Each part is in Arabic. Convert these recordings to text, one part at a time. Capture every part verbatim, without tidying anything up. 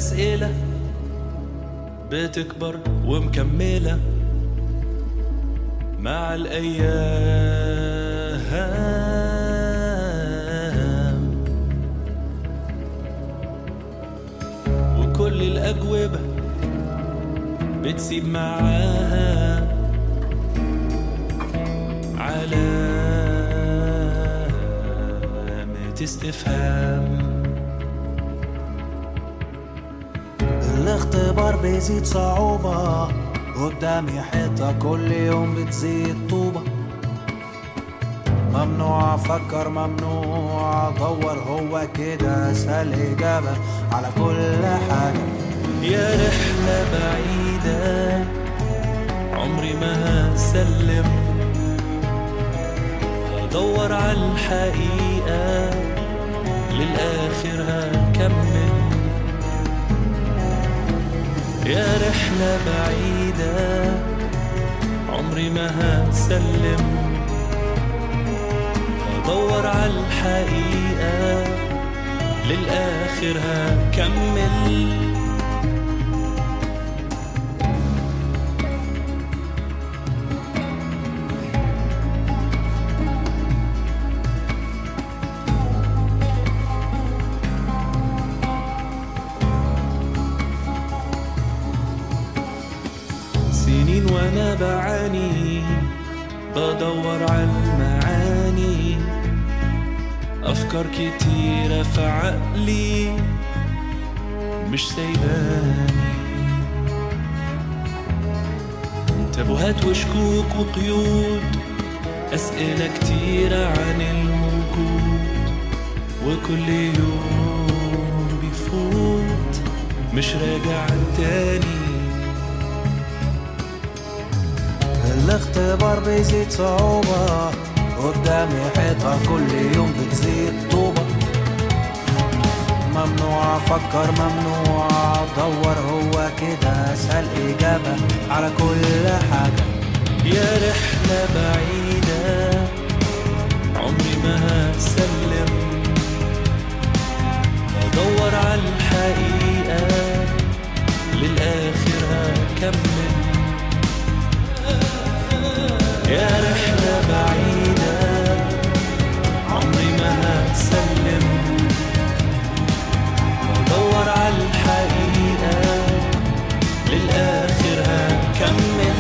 أسئلة بتكبر ومكملة مع الأيام، وكل الأجوبة بتسيب معاها علامة استفهام. الاختبار بيزيد صعوبة، قدامي حيطة كل يوم بتزيد طوبة. ممنوع أفكر، ممنوع أدور، هو كده أسهل إجابة على كل حاجة. يا رحلة بعيدة عمري ما هسلم، هدور على الحقيقة للآخر هكمل. يا رحلة بعيدة عمري ما هسلم، هدور على الحقيقة للآخر هكمل. سنين وانا بعاني بدور على المعاني، افكار كتيرة في عقلي مش سايباني، تابوهات وشكوك وقيود، اسئلة كتيرة عن الوجود، وكل يوم بيفوت مش راجع تاني. الاختبار بيزيد صعوبة، قدامي حيطة كل يوم بتزيد طوبة. ممنوع أفكر، ممنوع أدور، هو كده أسهل إجابة على كل حاجة. يا رحلة بعيدة عمري ما هسلم، هدور على الحقيقة للآخر هكمل. يا رحلة بعيدة عمري ما هسلم، هدور على الحقيقة للآخر هكمل.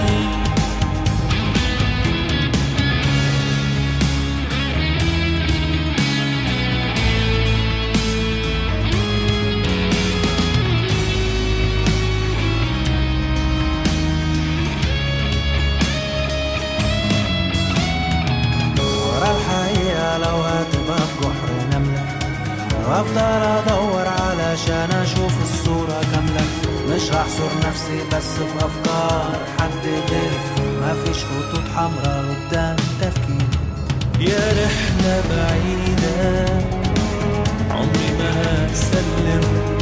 لو هتبقى في جحر نملة، وافضل ادور علشان اشوف الصورة كاملة. مش هحصر نفسي بس في افكار حد غير، مفيش خطوط حمراء قدام تفكير. يا رحلة بعيدة عمري ما هسلم،